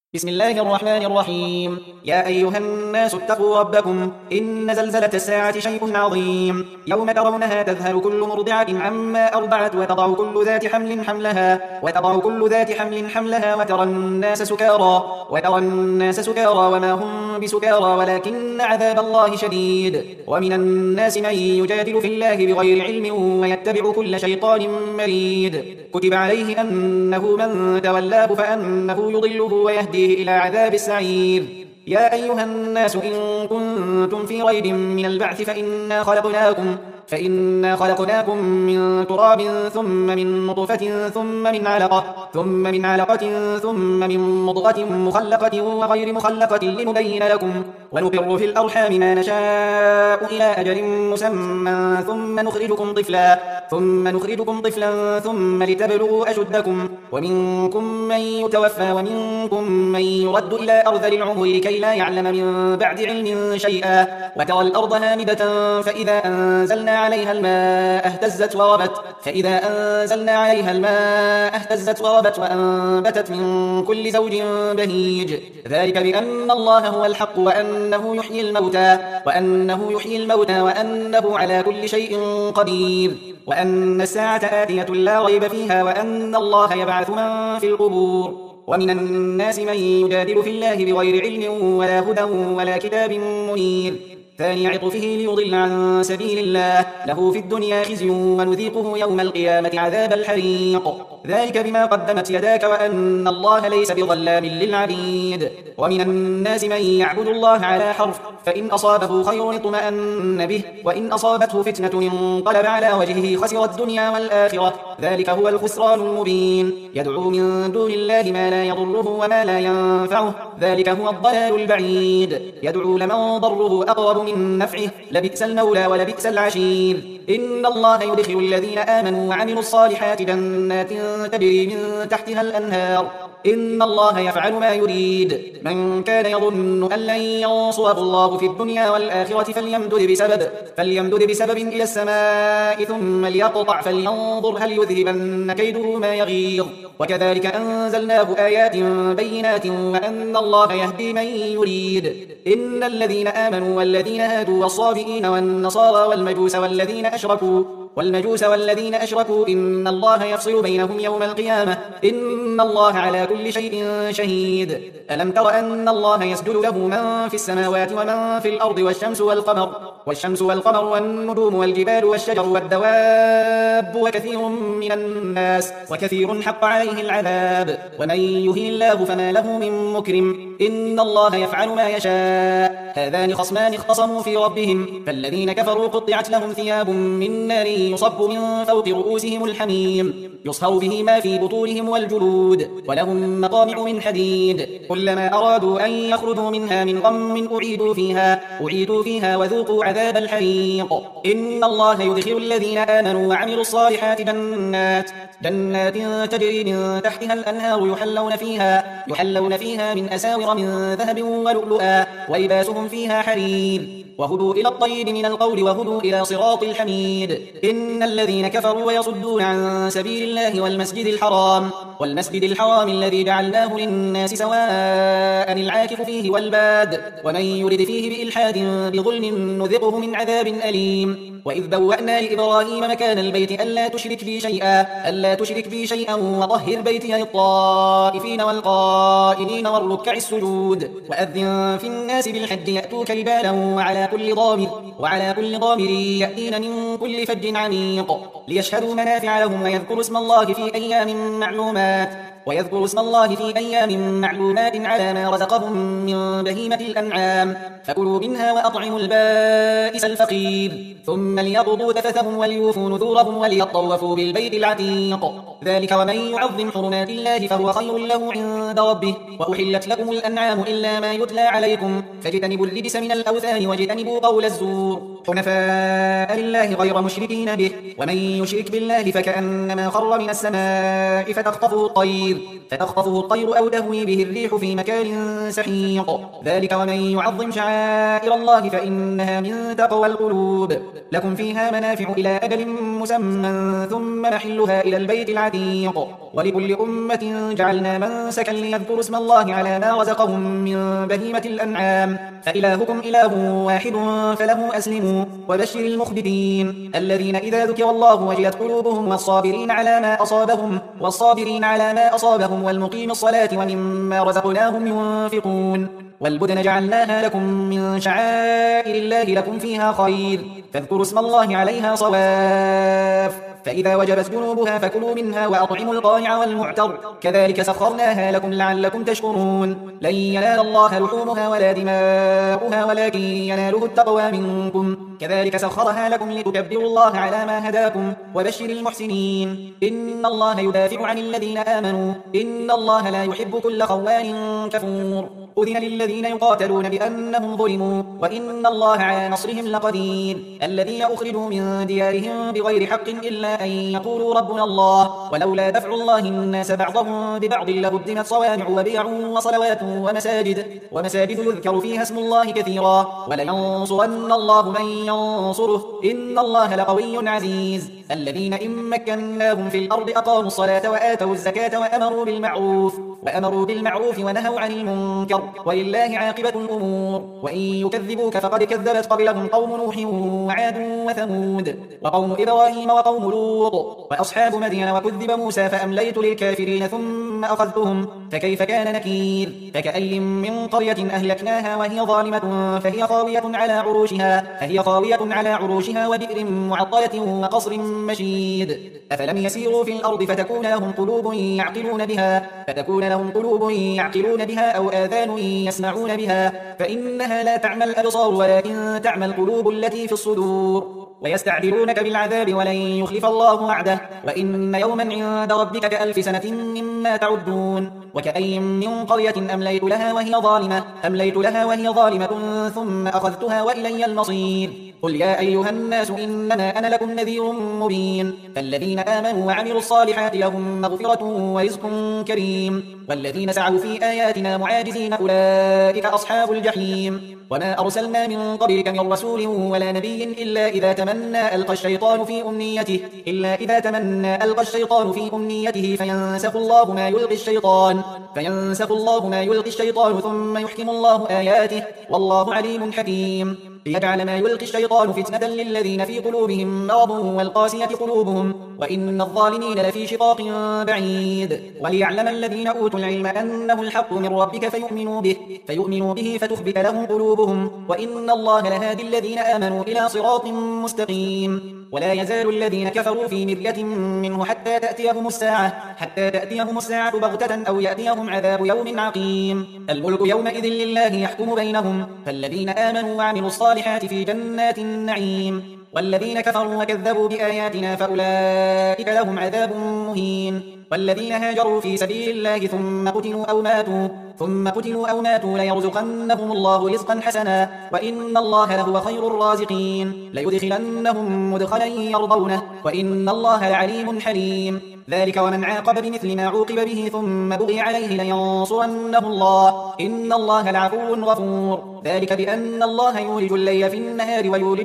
بسم الله الرحمن الرحيم. يا أيها الناس اتقوا ربكم، إن زلزلة الساعة شيء عظيم. يوم ترونها تذهل كل مرضعة عما أرضعت وتضع كل ذات حمل حملها وترى الناس سكارى وما هم بسكارى ولكن عذاب الله شديد. ومن الناس من يجادل في الله بغير علم ويتبع كل شيطان مريد. كتب عليه أنه من تولاه فأنه يضله ويهديه إلى عذاب السعير. يا أيها الناس إن كنتم في ريب من البعث فإنا خلقناكم من تراب ثم من نطفة ثم من علقة ثم من مضغة مخلقة وغير مخلقة لنبين لكم ونقر في الأرحام ما نشاء إلى أجل مسمى ثم نخرجكم طفلا ثم لتبلغوا أشدكم ومنكم من يتوفى ومنكم من يرد إلى أرذل العمر لكي لا يعلم من بعد علم شيئا. وترى الأرض هامدة فإذا أنزلنا عليها الماء اهتزت وربت وأنبتت من كل زوج بهيج. ذلك بأن الله هو الحق وأنه يحيي الموتى وأنه على كل شيء قدير وأن الساعة آتية لا ريب فيها وأن الله يبعث من في القبور. ومن الناس من يجادل في الله بغير علم ولا هدى ولا كتاب منير. ثاني عطفه ليضل عن سبيل الله، له في الدنيا خزي ونذيقه يوم القيامة عذاب الحريق. ذلك بما قدمت يداك وأن الله ليس بظلام للعبيد. ومن الناس من يعبد الله على حرف، فإن أصابه خير اطمأن به وإن أصابته فتنة انقلب على وجهه خسر الدنيا والآخرة. ذلك هو الخسران المبين. يدعو من دون الله ما لا يضره وما لا ينفعه، ذلك هو الضلال البعيد. يدعو لمن ضره أقرب من نفعه، لبئس المولى ولبئس العشير. إن الله يدخل الذين آمنوا وعملوا الصالحات جنات تجري من تحتها الأنهار. إن الله يفعل ما يريد. من كان يظن أن لن ينصره الله في الدنيا والآخرة فليمدد بسبب إلى السماء ثم ليقطع فلينظر هل يذهبن كيده ما يغيظ. وكذلك أنزلناه آيات بينات وأن الله يهدي من يريد. إن الذين آمنوا والذين هادوا والصابئين والنصارى والمجوس والذين أشركوا إن الله يفصل بينهم يوم القيامة. إن الله على كل شيء شهيد. ألم تر أن الله يسجد له من في السماوات ومن في الأرض والشمس والقمر والنجوم والجبال والشجر والدواب وكثير حق عليه العذاب. ومن يهن الله فما له من مكرم. إن الله يفعل ما يشاء. هذان خصمان اختصموا في ربهم، فالذين كفروا قطعت لهم ثياب من نار يصب من فوق رؤوسهم الحميم يصهر به ما في بطونهم والجلود ولهم مقامع من حديد. كلما أرادوا أن يخرجوا منها من غم أعيدوا فيها وذوقوا عذاب الحريق. إن الله يدخل الذين آمنوا وعملوا الصالحات جنات تجري من تحتها الأنهار يحلون فيها من أساور من ذهب ولؤلؤا ولباسهم فيها حرير. وهدوا إلى الطيب من القول وهدوا إلى صراط الحميد. إن الذين كفروا ويصدون عن سبيل الله والمسجد الحرام الذي جعلناه للناس سواء العاكف فيه والباد ومن يرد فيه بإلحاد بظلم نذقه من عذاب أليم. وإذ بوأنا لإبراهيم مكان البيت ألا تشرك بي شيئا وطهر بيتي للطائفين والقائمين والركع السجود. وأذن في الناس بالحج يأتوك رجالا وعلى كل ضامر يأتين من كل فج عميق ليشهدوا منافع لهم ويذكروا اسم الله في أيام معلومات على ما رزقهم من بهيمة الأنعام. فكلوا منها وأطعموا البائس الفقير ثم ليقضوا تفثهم وليوفوا نذورهم وليطوفوا بالبيت العتيق. ذلك ومن يعظم حرمات الله فهو خير له عند ربه. وأحلت لكم الأنعام إلا ما يتلى عليكم فاجتنبوا الرجس من الأوثان واجتنبوا قول الزور حنفاء لله غير مشركين به. ومن يشرك بالله فكأنما خر من السماء فتخطفه الطير فتخطفه الطير أو تهوي به الريح في مكان سحيق. ذلك ومن يعظم شعائر الله فإنها من تقوى القلوب. لكم فيها منافع إلى أجل مسمى ثم محلها إلى البيت العتيق. ولكل أمة جعلنا منسكا ليذكروا اسم الله على ما رزقهم من بهيمة الأنعام فإلهكم إله واحد فله أسلموا. وبشر المخبتين الذين إذا ذكر الله وجلت قلوبهم والصابرين على ما أصابهم والمقيم الصلاة ومما رزقناهم ينفقون. والبدن جعلناها لكم من شعائر الله لكم فيها خير فاذكروا اسم الله عليها صواف. فإذا وجبت جنوبها فكلوا منها وأطعموا القانع والمعتر كذلك سخرناها لكم لعلكم تشكرون. لن ينال الله لحومها ولا دماؤها ولكن يناله التقوى منكم. كذلك سخرها لكم لتكبروا الله على ما هداكم. وبشر المحسنين إن الله يدافع عن الذين آمنوا إن الله لا يحب كل خوان كفور. أذن للذين يقاتلون بأنهم ظلموا وإن الله على نصرهم لقدير. الذين أخرجوا من ديارهم بغير حق إلا أن يقولوا ربنا الله ولولا دفع الله الناس بعضهم ببعض لهدمت صوامع وبيع وصلوات ومساجد يذكر فيها اسم الله كثيرا ولينصرن الله من ينصره إن الله لقوي عزيز. الذين إن مكناهم في الأرض أقاموا الصلاة وآتوا الزكاة وأمروا بالمعروف ونهوا عن المنكر ولله عاقبة الأمور. وإن يكذبوك فقد كذبت قبلهم قوم نوح وعاد وثمود وقوم إبراهيم وقوم لوط وأصحاب مدين وكذب موسى فأمليت للكافرين ثم أخذتهم فكيف كان نكير. فكأي من قرية أهلكناها وهي ظالمة فهي خاوية على عروشها وبئر معطلة وقصر مشيد. أفلم يسيروا في الأرض فتكون لهم قلوب يعقلون بها أو آذان يسمعون بها فإنها لا تعمى الأبصار ولكن تعمى القلوب التي في الصدور. ويستعجلونك بالعذاب ولن يخلف الله وعده وإن يوما عند ربك كألف سنة مما تعدون. وكأي من قرية أمليت لها وهي ظالمة ثم أخذتها وإلي المصير. قل يا أيها الناس إنما أنا لكم نذير مبين. فالذين آمنوا وعملوا الصالحات لهم مغفرة ورزق كريم والذين سعوا في آياتنا معاجزين أولئك أصحاب الجحيم. وما أرسلنا من قبلك من رسول ولا نبي إلا إذا تمنى ألقى الشيطان في أمنيته فينسخ الله ما يلقي الشيطان ثم يحكم الله آياته والله عليم حكيم. ليجعل ما يلقي الشيطان فتنة للذين في قلوبهم مرض والقاسية قلوبهم وإن الظالمين لفي شقاق بعيد. وليعلم الذين أوتوا العلم أنه الحق من ربك فيؤمنوا به فتخبت لهم قلوبهم وإن الله لهادي الذين آمنوا إلى صراط مستقيم. ولا يزال الذين كفروا في مرية منه حتى تأتيهم الساعة بغتة أو يأتيهم عذاب يوم عقيم. الملك يومئذ لله يحكم بينهم فالذين آمنوا وعملوا الصالحات في جنات النعيم والذين كفروا وكذبوا بآياتنا فأولئك لهم عذاب مهين. والذين هاجروا في سبيل الله ثم قتلوا أو ماتوا ليرزقنهم الله رزقا حسنا وإن الله لهو خير الرازقين. ليدخلنهم مدخلا يرضونه وإن الله لعليم حليم. ذلك ومن عاقب بمثل ما عوقب به ثم بغي عليه لينصرنه الله إن الله لعفو غفور. ذلك بأن الله يولج الليل في النهار ويولج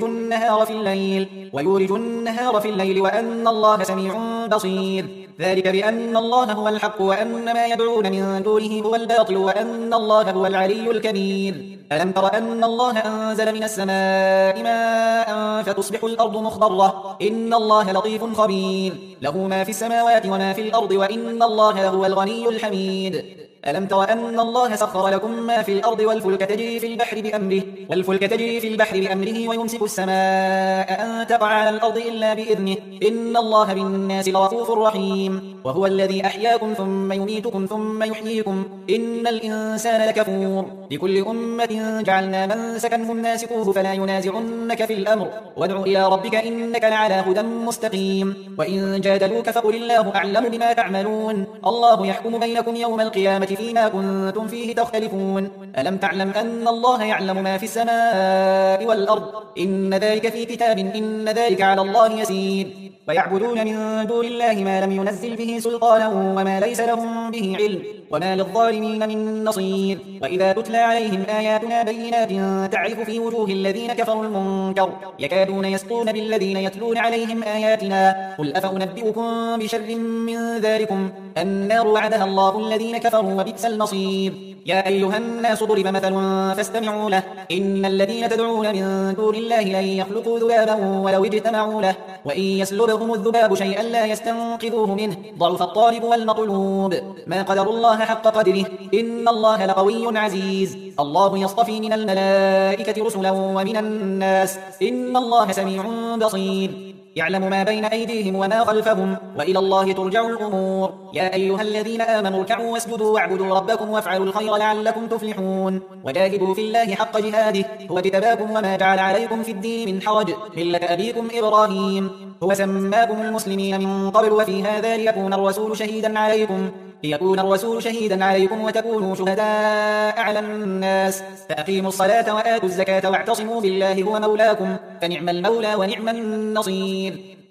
النهار في الليل وأن الله سميع بصير. ذلك بأن الله هو الحق وأن ما يدعون من دونه هو الباطل وأن الله هو العلي الكبير. ألم تر أن الله أنزل من السماء ماء فتصبح الأرض مخضرة إن الله لطيف خبير. له ما في السماوات وما في الأرض وإن الله لهو الغني الحميد. ألم تر أن الله سخر لكم ما في الأرض والفلك تجري في البحر بأمره ويمسك السماء أن تقع على الأرض إلا بإذنه إن الله بالناس لرؤوف رحيم. وهو الذي أحياكم ثم يميتكم ثم يحييكم إن الإنسان لكفور. لكل أمة جعلنا منسكا هم ناسكوه فلا ينازعنك في الأمر وادع إلى ربك إنك لعلى هدى مستقيم. وإن جادلوك فقل الله أعلم بما تعملون الله يحكم بينكم يوم القيامة فيما كنتم فيه تختلفون. ألم تعلم أن الله يعلم ما في السماء والأرض؟ إن ذلك في كتاب، إن ذلك على الله يسير. ويعبدون من دون الله ما لم ينزل به سلطانا وما ليس لهم به علم، وما للظالمين من نصير. وإذا تتلى عليهم آياتنا بينات تعرف في وجوه الذين كفروا المنكر يكادون يسطون بالذين يتلون عليهم آياتنا. قل أفأنبئكم بشر من ذلكم النار وعدها الله الذين كفروا وبئس المصير. يا أيها الناس ضرب مثل فاستمعوا له. إن الذين تدعون من دون الله لن يخلقوا ذبابا ولو اجتمعوا له، وإن يسلبهم الذباب شيئا لا يستنقذوه منه، ضعف الطالب والمطلوب. ما قدر الله حق قدره، إن الله لقوي عزيز. الله يصطفي من الملائكة رسلا ومن الناس، إن الله سميع بصير. يعلم ما بين أيديهم وما خلفهم، وإلى الله ترجع الأمور. يا أيها الذين آمنوا اركعوا واسجدوا واعبدوا ربكم وافعلوا الخير لعلكم تفلحون. وجاهدوا في الله حق جهاده، هو اجتباكم وما جعل عليكم في الدين من حرج، ملة أبيكم إبراهيم. هو سماكم المسلمين من قبل وفي هذا ليكون الرسول شهيدا عليكم وتكونوا شهداء على الناس. فأقيموا الصلاة وآتوا الزكاة واعتصموا بالله هو مولاكم، فنعم المولى ونعم النصير.